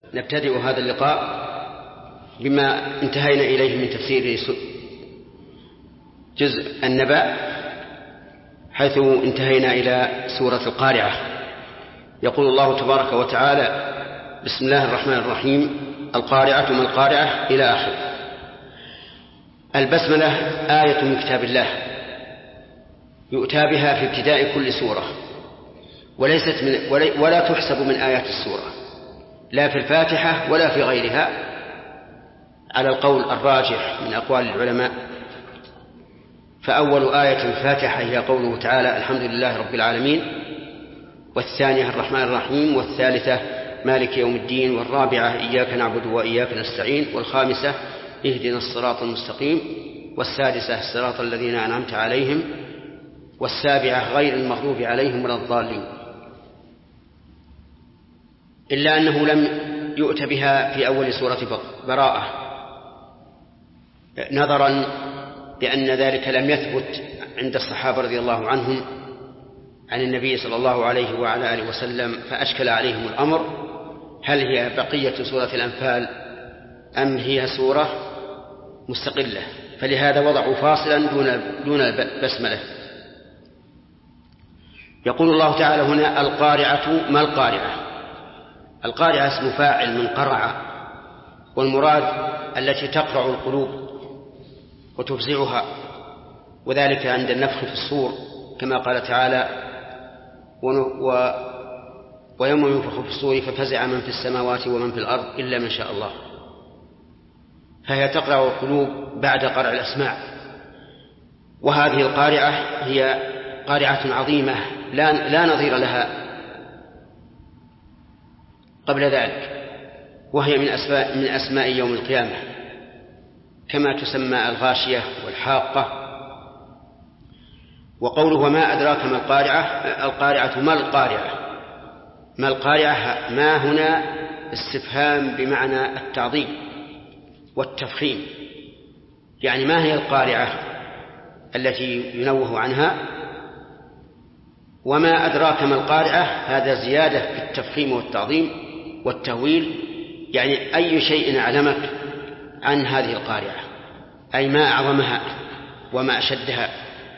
نبتدئ هذا اللقاء بما انتهينا إليه من تفسير جزء النبأ، حيث انتهينا إلى سورة القارعة. يقول الله تبارك وتعالى: بسم الله الرحمن الرحيم، القارعة ما القارعة، إلى آخر. البسملة آية من كتاب الله يؤتى بها في ابتداء كل سورة، ولا تحسب من آيات السورة، لا في الفاتحة ولا في غيرها، على القول الراجح من أقوال العلماء. فأول آية الفاتحة هي قوله تعالى: الحمد لله رب العالمين، والثانية الرحمن الرحيم، والثالثة مالك يوم الدين، والرابعة إياك نعبد وإياك نستعين، والخامسة اهدنا الصراط المستقيم، والسادسة الصراط الذين أنعمت عليهم، والسابعة غير المغضوب عليهم ولا الضالين. إلا أنه لم يؤت بها في أول سورة براءة، نظرا بأن ذلك لم يثبت عند الصحابة رضي الله عنهم عن النبي صلى الله عليه وعلى آله وسلم، فأشكل عليهم الأمر: هل هي بقية سورة الأنفال أم هي سورة مستقلة؟ فلهذا وضعوا فاصلا دون البسملة. يقول الله تعالى هنا: القارعة ما القارعة. القارعة اسم فاعل من قرع، والمراد التي تقرع القلوب وتفزعها، وذلك عند النفخ في الصور، كما قال تعالى: ويوم ينفخ في الصور ففزع من في السماوات ومن في الأرض إلا من شاء الله. فهي تقرع القلوب بعد قرع الأسماع. وهذه القارعة هي قارعة عظيمة لا نظير لها قبل ذلك، وهي من أسماء يوم القيامة، كما تسمى الغاشية والحاقة. وقوله: وما أدراك ما القارعة، القارعة ما القارعة. ما القارعة، ما هنا استفهام بمعنى التعظيم والتفخيم، يعني ما هي القارعة التي ينوه عنها؟ وما أدراك ما القارعة، هذا زيادة في التفخيم والتعظيم والتهويل، يعني أي شيء أعلمك عن هذه القارعة، أي ما أعظمها وما أشدها.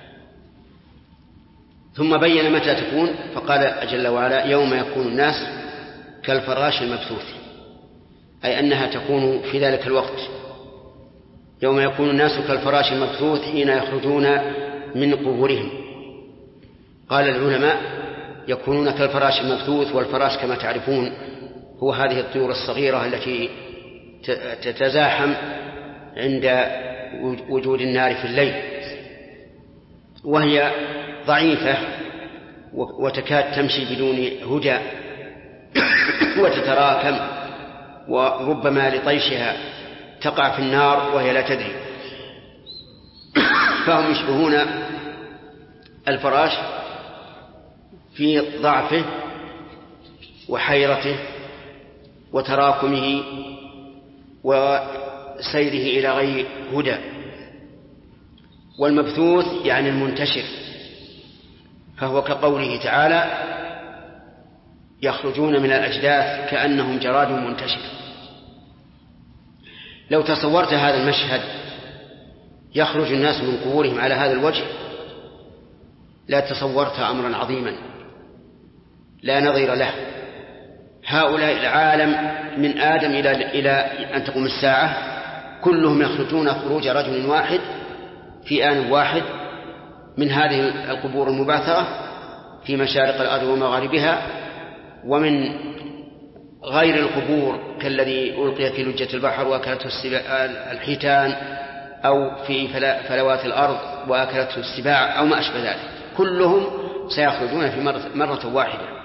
ثم بين متى تكون، فقال جل وعلا: يوم يكون الناس كالفراش المبثوث، أي أنها تكون في ذلك الوقت. يوم يكون الناس كالفراش المبثوث حين يخرجون من قبورهم. قال العلماء: يكونون كالفراش المبثوث، والفراش كما تعرفون هو هذه الطيور الصغيرة التي تتزاحم عند وجود النار في الليل، وهي ضعيفة وتكاد تمشي بدون هدى وتتراكم، وربما لطيشها تقع في النار وهي لا تدري. فهم يشبهون الفراش في ضعفه وحيرته وتراكمه وسيره إلى غير هدى. والمبثوث يعني المنتشر، فهو كقوله تعالى: يخرجون من الأجداث كأنهم جراد منتشر. لو تصورت هذا المشهد، يخرج الناس من قبورهم على هذا الوجه، لا تصورت أمرا عظيما لا نظير له. هؤلاء العالم من آدم إلى أن تقوم الساعة كلهم يخرجون خروج رجل واحد في آن واحد من هذه القبور المبعثرة في مشارق الأرض ومغاربها، ومن غير القبور كالذي ألقي في لجة البحر وأكلته الحيتان، أو في فلوات الأرض وأكلته السباع، أو ما أشبه ذلك. كلهم سيخرجون في مرة واحدة،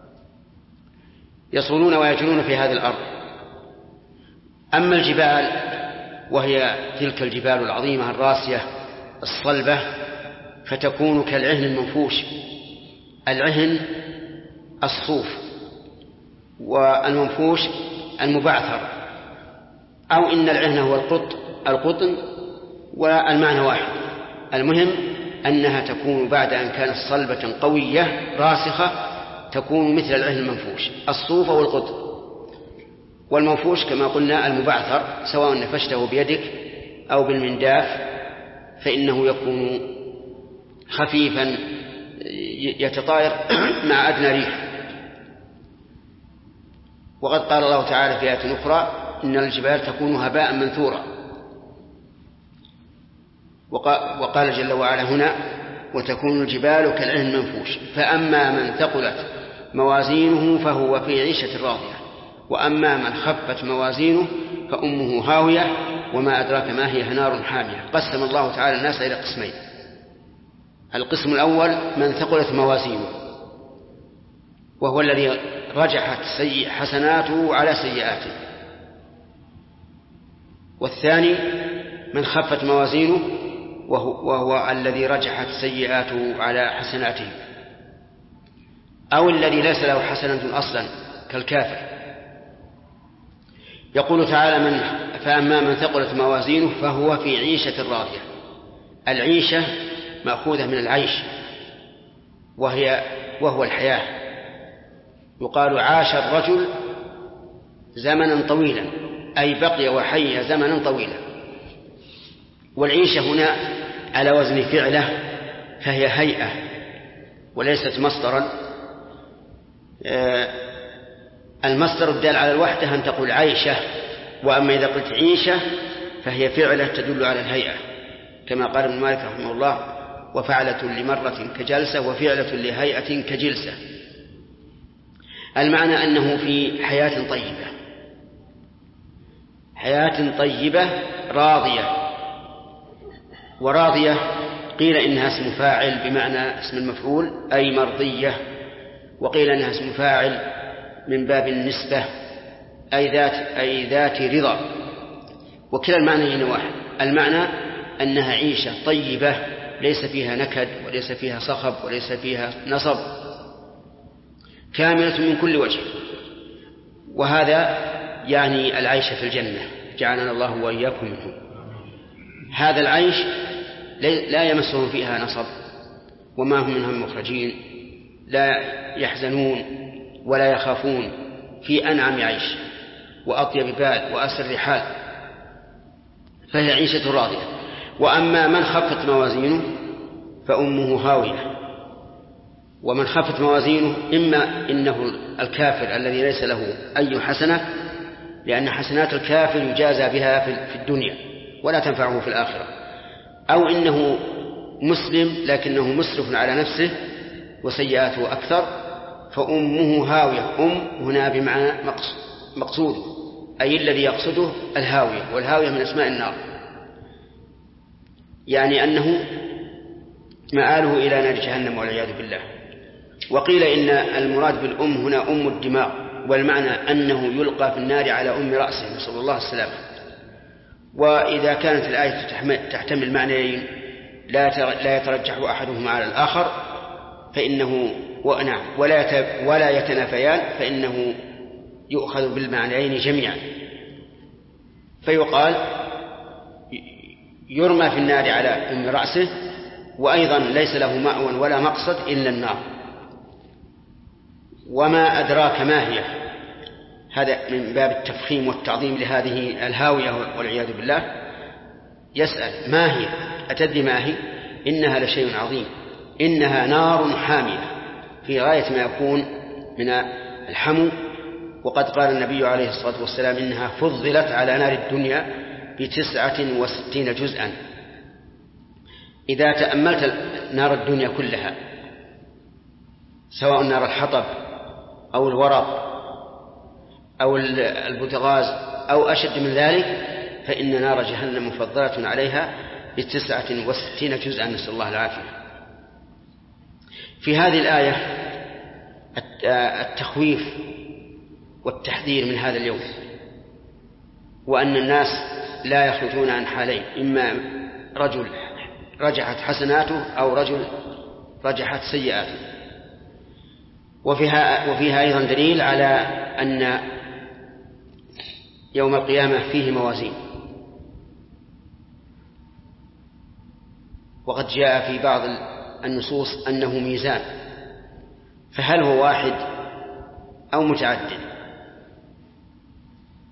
يصولون ويجرون في هذه الأرض. أما الجبال، وهي تلك الجبال العظيمة الراسية الصلبة، فتكون كالعهن المنفوش. العهن الصوف، والمنفوش المبعثر، أو إن العهن هو القطن، والمعنى واحد. المهم أنها تكون بعد أن كانت صلبة قوية راسخة، تكون مثل العهن المنفوش، الصوف والقطن. والمنفوش كما قلنا المبعثر، سواء نفشته بيدك أو بالمنداف فإنه يكون خفيفا يتطاير مع أدنى ريح. وقد قال الله تعالى في آية أخرى إن الجبال تكون هباء منثورا. وقال جل وعلا هنا وتكون الجبال كالعهن المنفوش. فأما من ثقلت موازينه فهو في عيشة راضية وأما من خفت موازينه فأمه هاوية وما أدراك ما هي نار حامية. قسم الله تعالى الناس إلى قسمين. القسم الأول من ثقلت موازينه وهو الذي رجحت حسناته على سيئاته، والثاني من خفت موازينه وهو الذي رجحت سيئاته على حسناته، أو الذي ليس له حسنة أصلا كالكافر. يقول تعالى فأما من ثقلت موازينه فهو في عيشة راضية. العيشة مأخوذة من العيش وهو الحياة. يقال عاش الرجل زمنا طويلا، أي بقي وحي زمنا طويلا. والعيشة هنا على وزن فعله فهي هيئة وليست مصدرا. المصدر الدال على الوحدة أن تقول عيشة، وأما إذا قلت عيشة فهي فعلة تدل على الهيئة، كما قال ابن مالك رحمه الله وفعلة لمرة كجلسة وفعلة لهيئة كجلسة. المعنى أنه في حياة طيبة، حياة طيبة راضية. وراضية قيل إنها اسم فاعل بمعنى اسم المفعول أي مرضية، وقيل إنها اسم فاعل من باب النسبة أي ذات رضا. وكلا المعنى واحد. المعنى أنها عيشة طيبة ليس فيها نكد وليس فيها صخب وليس فيها نصب، كاملة من كل وجه. وهذا يعني العيش في الجنة، جعلنا الله وإياكم منه. هذا العيش لا يمسهم فيها نصب وما هم منهم مخرجين، لا يحزنون ولا يخافون، في أنعم عيش وأطيب بال وأسر حال، فهي عيشة راضية. وأما من خفت موازينه فأمه هاوية. ومن خفت موازينه إما إنه الكافر الذي ليس له أي حسنة، لأن حسنات الكافر يجازى بها في الدنيا ولا تنفعه في الآخرة، أو إنه مسلم لكنه مسرف على نفسه وسيئاته أكثر فأمه هاوية. هنا بمعنى مقصود، أي الذي يقصده الهاوية، والهاوية من أسماء النار، يعني أنه مآله إلى نار جهنم والعياذ بالله. وقيل إن المراد بالأم هنا أم الدماغ، والمعنى أنه يلقى في النار على أم رأسه، نسأل الله السلامة. وإذا كانت الآية تحتمل معنيين لا يترجح أحدهما على الآخر فإنه ولا يتنافيان، فإنه يؤخذ بالمعنيين جميعا. فيقال يرمى في النار على أم رأسه، وأيضا ليس له مأوى ولا مقصد إلا النار. وما أدراك ما هي، هذا من باب التفخيم والتعظيم لهذه الهاوية والعياذ بالله. يسأل ما هي، أتدري ما هي؟ إنها لشيء عظيم، إنها نار حامية في غاية ما يكون من الحمو. وقد قال النبي عليه الصلاة والسلام إنها فضلت على نار الدنيا ب69 جزءا. إذا تأملت نار الدنيا كلها، سواء نار الحطب أو الورق أو البوتغاز أو أشد من ذلك، فإن نار جهنم مفضلة عليها ب69 جزءا، نسأل الله العافية. في هذه الآية التخويف والتحذير من هذا اليوم، وأن الناس لا يخرجون عن حالين: إما رجل رجحت حسناته أو رجل رجحت سيئاته. وفيها أيضا دليل على أن يوم القيامة فيه موازين. وقد جاء في بعض النصوص أنه ميزان، فهل هو واحد أو متعدد؟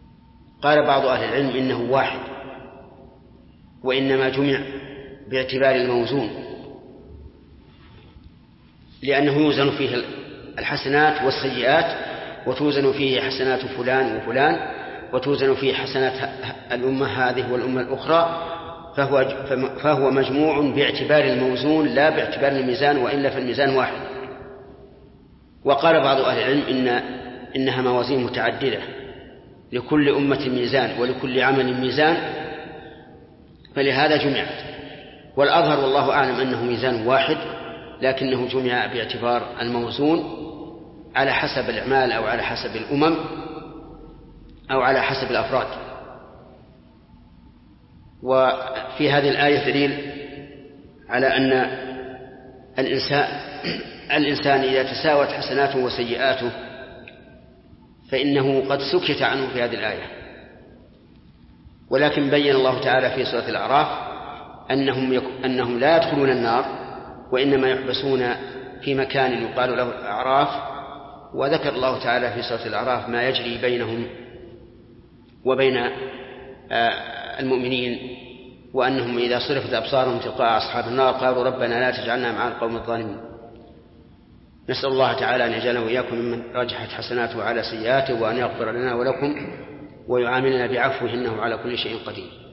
قال بعض أهل العلم إنه واحد، وإنما جمع باعتبار الموزون، لأنه يوزن فيه الحسنات والسيئات، وتوزن فيه حسنات فلان وفلان، وتوزن فيه حسنات الأمة هذه والأمة الأخرى، فهو مجموع باعتبار الموزون لا باعتبار الميزان، وإلا فالميزان واحد. وقال بعض أهل العلم إنها موازين متعددة، لكل أمة ميزان ولكل عمل ميزان، فلهذا جمعت. والأظهر والله أعلم أنه ميزان واحد، لكنه جمع باعتبار الموزون على حسب الأعمال أو على حسب الأمم أو على حسب الأفراد. وفي هذه الآية دليل على أن الإنسان إذا تساوت حسناته وسيئاته فإنه قد سكت عنه في هذه الآية. ولكن بين الله تعالى في سورة الأعراف أنهم لا يدخلون النار، وإنما يحبسون في مكان يقال له الأعراف. وذكر الله تعالى في سورة الأعراف ما يجري بينهم وبين المؤمنين، وأنهم إذا صرفت أبصارهم تلقاء أصحاب النار قالوا ربنا لا تجعلنا مع القوم الظالمين. نسأل الله تعالى أن يجعلنا وإياكم ممن رجحت حسناته على سيئاته، وأن يغفر لنا ولكم ويعاملنا بعفوه إنه على كل شيء قدير.